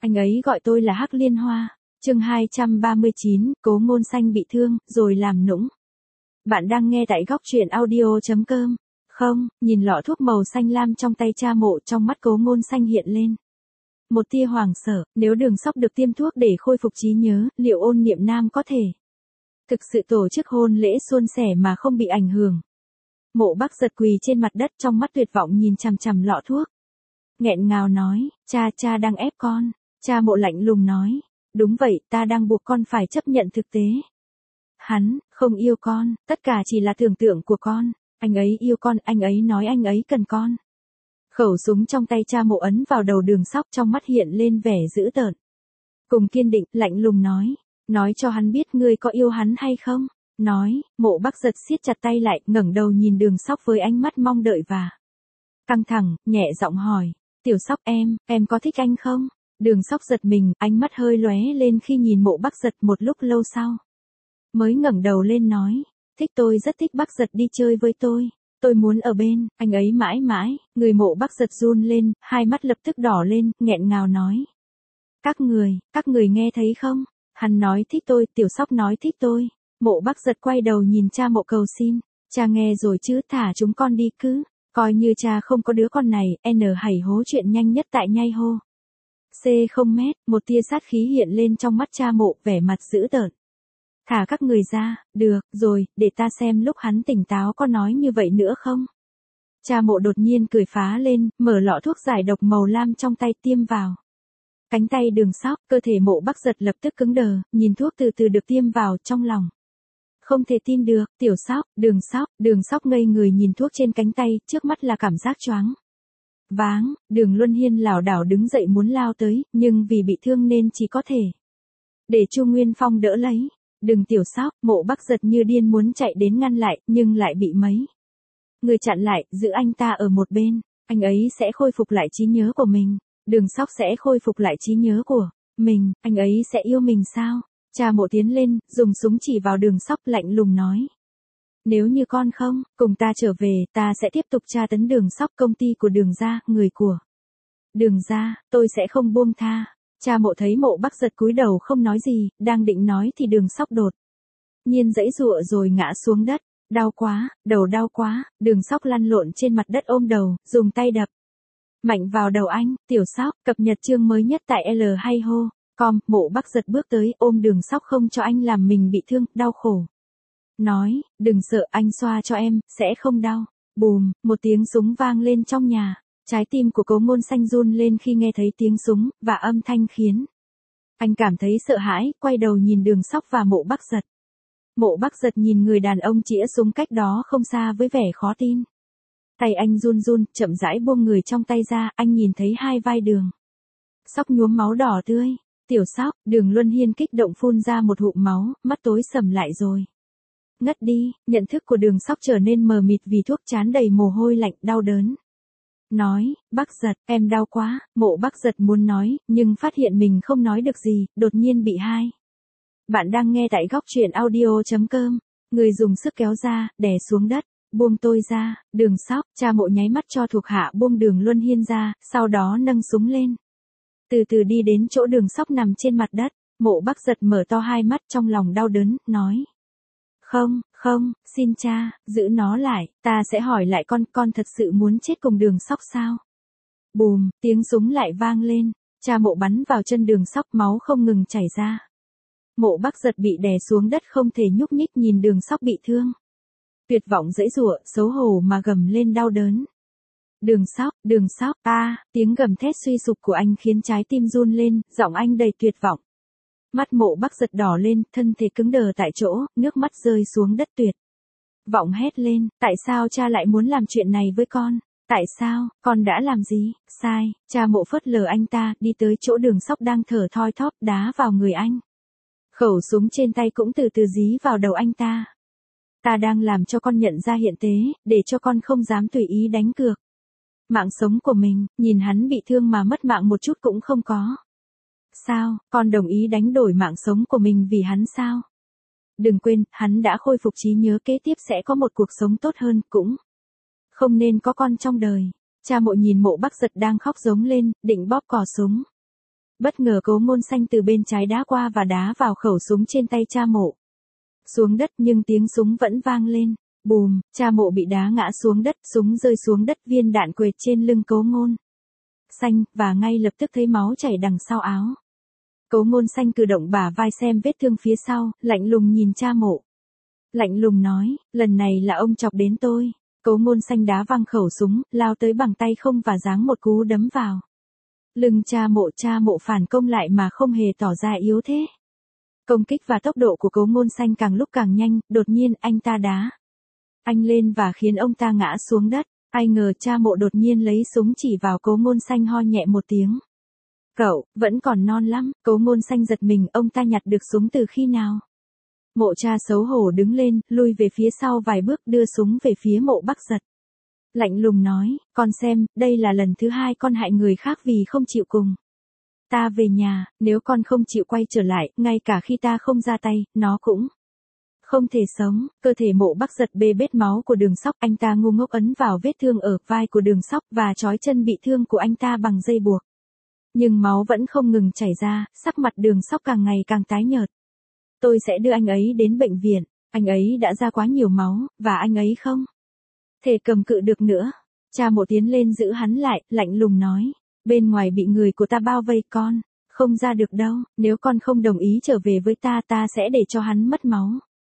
anh ấy gọi tôi là Hắc Liên Hoa. Chương 239, Cố Ngôn Xanh bị thương, rồi làm nũng. Bạn đang nghe tại góc truyện audio.com. Không, nhìn lọ thuốc màu xanh lam trong tay cha mộ, trong mắt Cố Ngôn Xanh hiện lên một tia hoảng sợ, nếu Đường Sóc được tiêm thuốc để khôi phục trí nhớ, liệu Ôn Niệm Nam có thể thực sự tổ chức hôn lễ suôn sẻ mà không bị ảnh hưởng? Mộ Bắc Giật quỳ trên mặt đất, trong mắt tuyệt vọng nhìn chằm chằm lọ thuốc. Nghẹn ngào nói, cha đang ép con. Cha mộ lạnh lùng nói, đúng vậy, ta đang buộc con phải chấp nhận thực tế. Hắn không yêu con, tất cả chỉ là tưởng tượng của con. Anh ấy yêu con, anh ấy nói anh ấy cần con. Khẩu súng trong tay cha mộ ấn vào đầu Đường Sóc, trong mắt hiện lên vẻ dữ tợn cùng kiên định, lạnh lùng nói cho hắn biết ngươi có yêu hắn hay không. Nói, Mộ Bắc Giật siết chặt tay lại, ngẩng đầu nhìn Đường Sóc với ánh mắt mong đợi và căng thẳng, nhẹ giọng hỏi, Tiểu Sóc em có thích anh không? Đường Sóc giật mình, ánh mắt hơi lóe lên khi nhìn Mộ Bắc Giật, một lúc lâu sau mới ngẩng đầu lên nói, thích, tôi rất thích Bắc Giật đi chơi với tôi muốn ở bên anh ấy mãi mãi. Người Mộ Bắc Giật run lên, hai mắt lập tức đỏ lên, nghẹn ngào nói, các người nghe thấy không? Hắn nói thích tôi, Tiểu Sóc nói thích tôi. Mộ Bắc Giật quay đầu nhìn cha mộ cầu xin, cha nghe rồi chứ, thả chúng con đi cứ, coi như cha không có đứa con này. Hảy hố chuyện nhanh nhất tại nhai hô. C0 mét, một tia sát khí hiện lên trong mắt cha mộ, vẻ mặt dữ tợn. Thả các người ra, được rồi, để ta xem lúc hắn tỉnh táo có nói như vậy nữa không. Cha mộ đột nhiên cười phá lên, mở lọ thuốc giải độc màu lam trong tay tiêm vào cánh tay Đường Sóc. Cơ thể Mộ Bắc Giật lập tức cứng đờ, nhìn thuốc từ từ được tiêm vào, trong lòng không thể tin được. Tiểu Sóc, Đường Sóc ngây người nhìn thuốc trên cánh tay, trước mắt là cảm giác choáng váng. Đường Luân Hiên lảo đảo đứng dậy muốn lao tới, nhưng vì bị thương nên chỉ có thể để Chu Nguyên Phong đỡ lấy. Đừng Tiểu Sóc. Mộ Bắc Giật như điên muốn chạy đến ngăn lại, nhưng lại bị mấy người chặn lại, giữ anh ta ở một bên. Anh ấy sẽ khôi phục lại trí nhớ của mình. Đường Sóc sẽ khôi phục lại trí nhớ của mình, anh ấy sẽ yêu mình sao? Cha mộ tiến lên, dùng súng chỉ vào Đường Sóc, lạnh lùng nói, nếu như con không cùng ta trở về, ta sẽ tiếp tục tra tấn Đường Sóc. Công ty của Đường gia, người của Đường gia, tôi sẽ không buông tha. Cha mộ thấy Mộ Bắc Giật cúi đầu không nói gì, đang định nói thì Đường Sóc đột nhiên giãy giụa rồi ngã xuống đất. Đau quá, đầu đau quá. Đường Sóc lăn lộn trên mặt đất ôm đầu, dùng tay đập mạnh vào đầu anh. Tiểu Sóc, cập nhật chương mới nhất tại L2Ho.com. Mộ Bắc Giật bước tới, ôm Đường Sóc không cho anh làm mình bị thương, đau khổ nói, đừng sợ, anh xoa cho em, sẽ không đau. Bùm, một tiếng súng vang lên trong nhà. Trái tim của Cố Ngôn Xanh run lên khi nghe thấy tiếng súng, và âm thanh khiến anh cảm thấy sợ hãi, quay đầu nhìn Đường Sóc và Mộ Bắc Giật. Mộ Bắc Giật nhìn người đàn ông chĩa súng cách đó không xa với vẻ khó tin. Tay anh run run, chậm rãi buông người trong tay ra, anh nhìn thấy hai vai Đường Sóc nhuốm máu đỏ tươi. Tiểu Sóc, Đường Luân Hiên kích động phun ra một ngụm máu, mắt tối sầm lại rồi ngất đi. Nhận thức của Đường Sóc trở nên mờ mịt vì thuốc, trán đầy mồ hôi lạnh, đau đớn. Nói, Bắc Giật, em đau quá. Mộ Bắc Giật muốn nói, nhưng phát hiện mình không nói được gì, đột nhiên bị hai. Bạn đang nghe tại góc truyện audio.com. Người dùng sức kéo ra, đè xuống đất. Buông tôi ra, Đường Sóc. Cha mộ nháy mắt cho thuộc hạ buông Đường Luân Hiên ra, sau đó nâng súng lên. Từ từ đi đến chỗ Đường Sóc nằm trên mặt đất. Mộ Bắc Giật mở to hai mắt, trong lòng đau đớn, nói. Không, xin cha, giữ nó lại, ta sẽ hỏi lại con thật sự muốn chết cùng Đường Sóc sao? Bùm, tiếng súng lại vang lên, cha mộ bắn vào chân Đường Sóc, máu không ngừng chảy ra. Mộ Bắc Giật bị đè xuống đất không thể nhúc nhích, nhìn Đường Sóc bị thương. Tuyệt vọng giãy giụa, xấu hổ mà gầm lên đau đớn. Đường Sóc, tiếng gầm thét suy sụp của anh khiến trái tim run lên, giọng anh đầy tuyệt vọng. Mắt Mộ Bắc Giật đỏ lên, thân thể cứng đờ tại chỗ, nước mắt rơi xuống đất tuyệt vọng hét lên, tại sao cha lại muốn làm chuyện này với con? Tại sao, con đã làm gì? Sai. Cha mộ phớt lờ anh ta, đi tới chỗ Đường Sóc đang thở thoi thóp, đá vào người anh. Khẩu súng trên tay cũng từ từ dí vào đầu anh ta. Ta đang làm cho con nhận ra hiện tế, để cho con không dám tùy ý đánh cược mạng sống của mình. Nhìn hắn bị thương mà mất mạng một chút cũng không có. Sao, con đồng ý đánh đổi mạng sống của mình vì hắn sao? Đừng quên, hắn đã khôi phục trí nhớ, kế tiếp sẽ có một cuộc sống tốt hơn, cũng không nên có con trong đời. Cha mộ nhìn Mộ Bắc Giật đang khóc giống lên, định bóp cò súng. Bất ngờ Cố Ngôn Xanh từ bên trái đá qua và đá vào khẩu súng trên tay cha Mộ. Xuống đất nhưng tiếng súng vẫn vang lên. Bùm, cha Mộ bị đá ngã xuống đất, súng rơi xuống đất, viên đạn quệt trên lưng Cố Ngôn Xanh, và ngay lập tức thấy máu chảy đằng sau áo. Cố Ngôn Xanh cử động bả vai xem vết thương phía sau, lạnh lùng nhìn cha Mộ. Lạnh lùng nói, lần này là ông chọc đến tôi. Cố Ngôn Xanh đá văng khẩu súng, lao tới bằng tay không và giáng một cú đấm vào lưng cha Mộ phản công lại mà không hề tỏ ra yếu thế. Công kích và tốc độ của Cố Ngôn Xanh càng lúc càng nhanh, đột nhiên anh ta đá anh lên và khiến ông ta ngã xuống đất. Ai ngờ cha Mộ đột nhiên lấy súng chỉ vào Cố Ngôn Xanh, ho nhẹ một tiếng. Cậu, vẫn còn non lắm. Cố Ngôn Xanh giật mình, ông ta nhặt được súng từ khi nào? Mộ cha xấu hổ đứng lên, lui về phía sau vài bước, đưa súng về phía Mộ Bắc Giật. Lạnh lùng nói, con xem, đây là lần thứ 2 con hại người khác vì không chịu cùng ta về nhà, nếu con không chịu quay trở lại, ngay cả khi ta không ra tay, nó cũng không thể sống. Cơ thể Mộ Bắc Giật bê bết máu của Đường Sóc, anh ta ngu ngốc ấn vào vết thương ở vai của Đường Sóc và trói chân bị thương của anh ta bằng dây buộc. Nhưng máu vẫn không ngừng chảy ra, sắc mặt Đường Sóc càng ngày càng tái nhợt. Tôi sẽ đưa anh ấy đến bệnh viện, anh ấy đã ra quá nhiều máu, và anh ấy không thể cầm cự được nữa. Cha Mộ tiến lên giữ hắn lại, lạnh lùng nói, bên ngoài bị người của ta bao vây, con không ra được đâu, nếu con không đồng ý trở về với ta, ta sẽ để cho hắn mất máu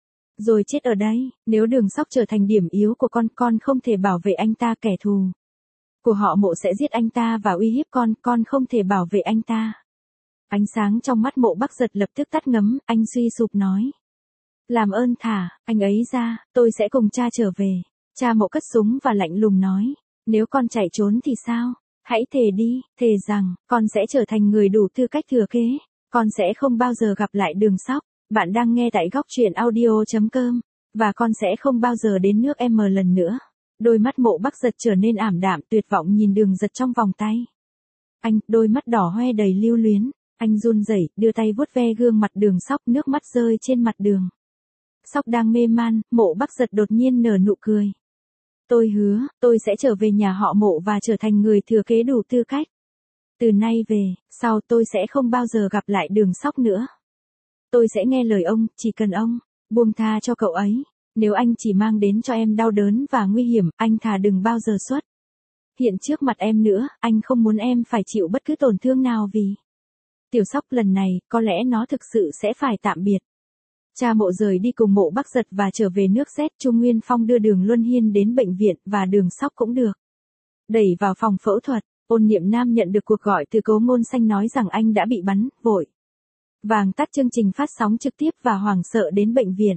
rồi chết ở đây. Nếu Đường Sóc trở thành điểm yếu của con không thể bảo vệ anh ta, kẻ thù của họ Mộ sẽ giết anh ta và uy hiếp con không thể bảo vệ anh ta. Ánh sáng trong mắt Mộ Bắc Giật lập tức tắt ngấm, anh suy sụp nói, làm ơn thả anh ấy ra, tôi sẽ cùng cha trở về. Cha Mộ cất súng và lạnh lùng nói, nếu con chạy trốn thì sao? Hãy thề đi, thề rằng, con sẽ trở thành người đủ tư cách thừa kế. Con sẽ không bao giờ gặp lại Đường Sóc. Bạn đang nghe tại góc truyện audio.com. Và con sẽ không bao giờ đến nước M lần nữa. Đôi mắt Mộ Bắc Giật trở nên ảm đạm, tuyệt vọng nhìn Đường Giật trong vòng tay. Anh, đôi mắt đỏ hoe đầy lưu luyến. Anh run rẩy, đưa tay vuốt ve gương mặt Đường Sóc, nước mắt rơi trên mặt Đường Sóc đang mê man. Mộ Bắc Giật đột nhiên nở nụ cười. Tôi hứa, tôi sẽ trở về nhà họ Mộ và trở thành người thừa kế đủ tư cách. Từ nay về sau tôi sẽ không bao giờ gặp lại Đường Sóc nữa. Tôi sẽ nghe lời ông, chỉ cần ông buông tha cho cậu ấy. Nếu anh chỉ mang đến cho em đau đớn và nguy hiểm, anh thà đừng bao giờ xuất hiện trước mặt em nữa. Anh không muốn em phải chịu bất cứ tổn thương nào vì Tiểu Sóc. Lần này, có lẽ nó thực sự sẽ phải tạm biệt. Cha Mộ rời đi cùng Mộ Bắc Giật và trở về nước Z. Trung Nguyên Phong đưa Đường Luân Hiên đến bệnh viện và Đường Sóc cũng được đẩy vào phòng phẫu thuật. Ôn Niệm Nam nhận được cuộc gọi từ Cố Ngôn Xanh nói rằng anh đã bị bắn, vội vàng tắt chương trình phát sóng trực tiếp và hoảng sợ đến bệnh viện.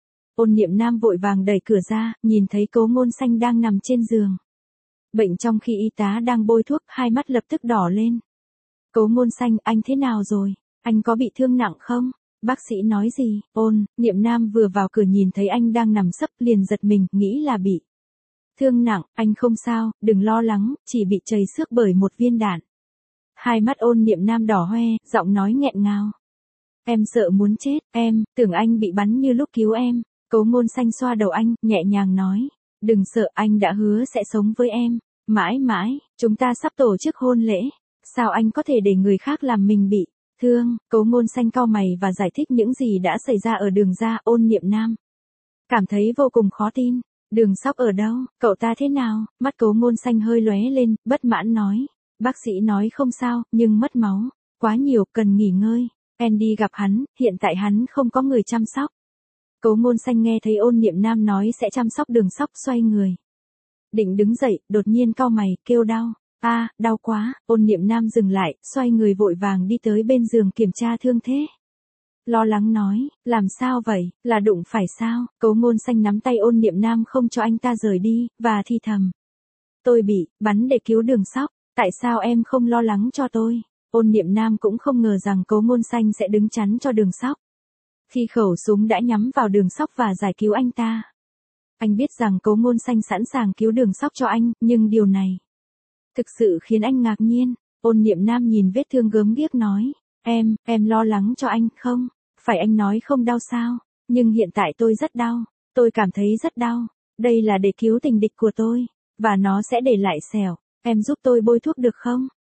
Ôn Niệm Nam vội vàng đẩy cửa ra, nhìn thấy Cố Ngôn Xanh đang nằm trên giường bệnh trong khi y tá đang bôi thuốc, hai mắt lập tức đỏ lên. Cố Ngôn Xanh, anh thế nào rồi? Anh có bị thương nặng không? Bác sĩ nói gì? Ôn Niệm Nam vừa vào cửa nhìn thấy anh đang nằm sấp, liền giật mình, nghĩ là bị thương nặng. Anh không sao, đừng lo lắng, chỉ bị trầy xước bởi một viên đạn. Hai mắt Ôn Niệm Nam đỏ hoe, giọng nói nghẹn ngào. Em sợ muốn chết, em tưởng anh bị bắn như lúc cứu em. Cố Ngôn Xanh xoa đầu anh, nhẹ nhàng nói, đừng sợ, anh đã hứa sẽ sống với em mãi mãi, chúng ta sắp tổ chức hôn lễ. Sao anh có thể để người khác làm mình bị thương? Cố Ngôn Xanh cau mày và giải thích những gì đã xảy ra ở Đường gia. Ôn Niệm Nam cảm thấy vô cùng khó tin. Đường Sóc ở đâu? Cậu ta thế nào? Mắt Cố Ngôn Xanh hơi lóe lên, bất mãn nói, bác sĩ nói không sao, nhưng mất máu quá nhiều, cần nghỉ ngơi. Em đi gặp hắn, hiện tại hắn không có người chăm sóc. Cố Ngôn Xanh nghe thấy Ôn Niệm Nam nói sẽ chăm sóc Đường Sóc, xoay người định đứng dậy, đột nhiên cau mày, kêu đau. Đau quá. Ôn Niệm Nam dừng lại, xoay người vội vàng đi tới bên giường kiểm tra thương thế. Lo lắng nói, làm sao vậy, là đụng phải sao? Cố Ngôn Xanh nắm tay Ôn Niệm Nam không cho anh ta rời đi, và thì thầm, tôi bị bắn để cứu Đường Sóc, tại sao em không lo lắng cho tôi? Ôn Niệm Nam cũng không ngờ rằng Cố Ngôn Xanh sẽ đứng chắn cho Đường Sóc khi khẩu súng đã nhắm vào Đường Sóc và giải cứu anh ta. Anh biết rằng Cố Ngôn Xanh sẵn sàng cứu Đường Sóc cho anh, nhưng điều này thực sự khiến anh ngạc nhiên. Ôn Niệm Nam nhìn vết thương gớm ghiếc nói, em lo lắng cho anh không? Phải anh nói không đau sao? Nhưng hiện tại tôi rất đau, tôi cảm thấy rất đau. Đây là để cứu tình địch của tôi, và nó sẽ để lại sẹo. Em giúp tôi bôi thuốc được không?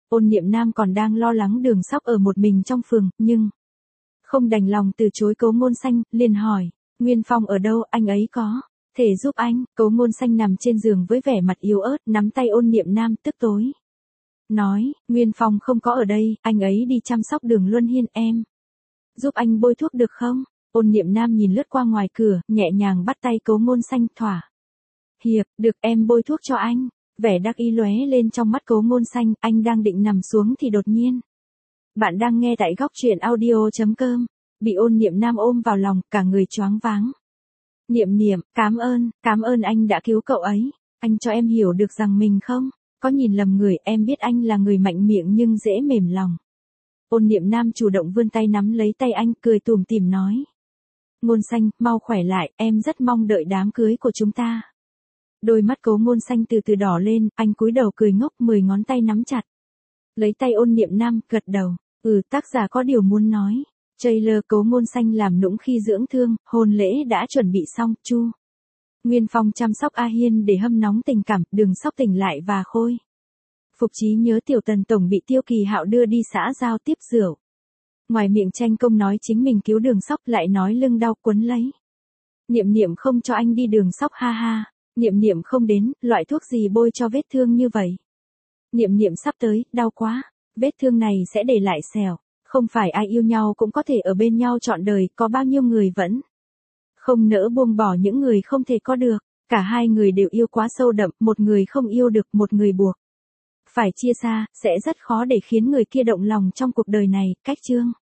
Ôn Niệm Nam còn đang lo lắng Đường Sóc ở một mình trong phường, nhưng không đành lòng từ chối Cố Ngôn Xanh, liền hỏi, Nguyên Phong ở đâu, anh ấy có thể giúp anh? Cố Ngôn Xanh nằm trên giường với vẻ mặt yếu ớt, nắm tay Ôn Niệm Nam tức tối. Nói, Nguyên Phong không có ở đây, anh ấy đi chăm sóc Đường Luân Hiên, em giúp anh bôi thuốc được không? Ôn Niệm Nam nhìn lướt qua ngoài cửa, nhẹ nhàng bắt tay Cố Ngôn Xanh, thỏa hiệp, được, em bôi thuốc cho anh. Vẻ đắc ý lóe lên trong mắt Cố Ngôn Xanh, anh đang định nằm xuống thì đột nhiên. Bạn đang nghe tại góc truyện audio.com. Bị Ôn Niệm Nam ôm vào lòng, cả người choáng váng. Niệm Niệm, cảm ơn anh đã cứu cậu ấy. Anh cho em hiểu được rằng mình không có nhìn lầm người, em biết anh là người mạnh miệng nhưng dễ mềm lòng. Ôn Niệm Nam chủ động vươn tay nắm lấy tay anh, cười tủm tỉm nói. Ngôn Xanh, mau khỏe lại, em rất mong đợi đám cưới của chúng ta. Đôi mắt Cố Ngôn Xanh từ từ đỏ lên, anh cúi đầu cười ngốc, 10 ngón tay nắm chặt. Lấy tay Ôn Niệm Nam, gật đầu. Tác giả có điều muốn nói. Trailer Cố Ngôn Xanh làm nũng khi dưỡng thương, hôn lễ đã chuẩn bị xong, Chu Nguyên Phong chăm sóc A Hiên để hâm nóng tình cảm, Đường Sóc tỉnh lại và khôi phục trí nhớ. Tiểu Tần tổng bị Tiêu Kỳ Hạo đưa đi xã giao tiếp rượu. Ngoài miệng tranh công nói chính mình cứu Đường Sóc, lại nói lưng đau quấn lấy. Niệm Niệm không cho anh đi, Đường Sóc ha ha. Niệm Niệm không đến, loại thuốc gì bôi cho vết thương như vậy? Niệm Niệm sắp tới, đau quá. Vết thương này sẽ để lại sẹo. Không phải ai yêu nhau cũng có thể ở bên nhau trọn đời, có bao nhiêu người vẫn không nỡ buông bỏ những người không thể có được. Cả hai người đều yêu quá sâu đậm, một người không yêu được, một người buộc phải chia xa, sẽ rất khó để khiến người kia động lòng trong cuộc đời này. Cách chương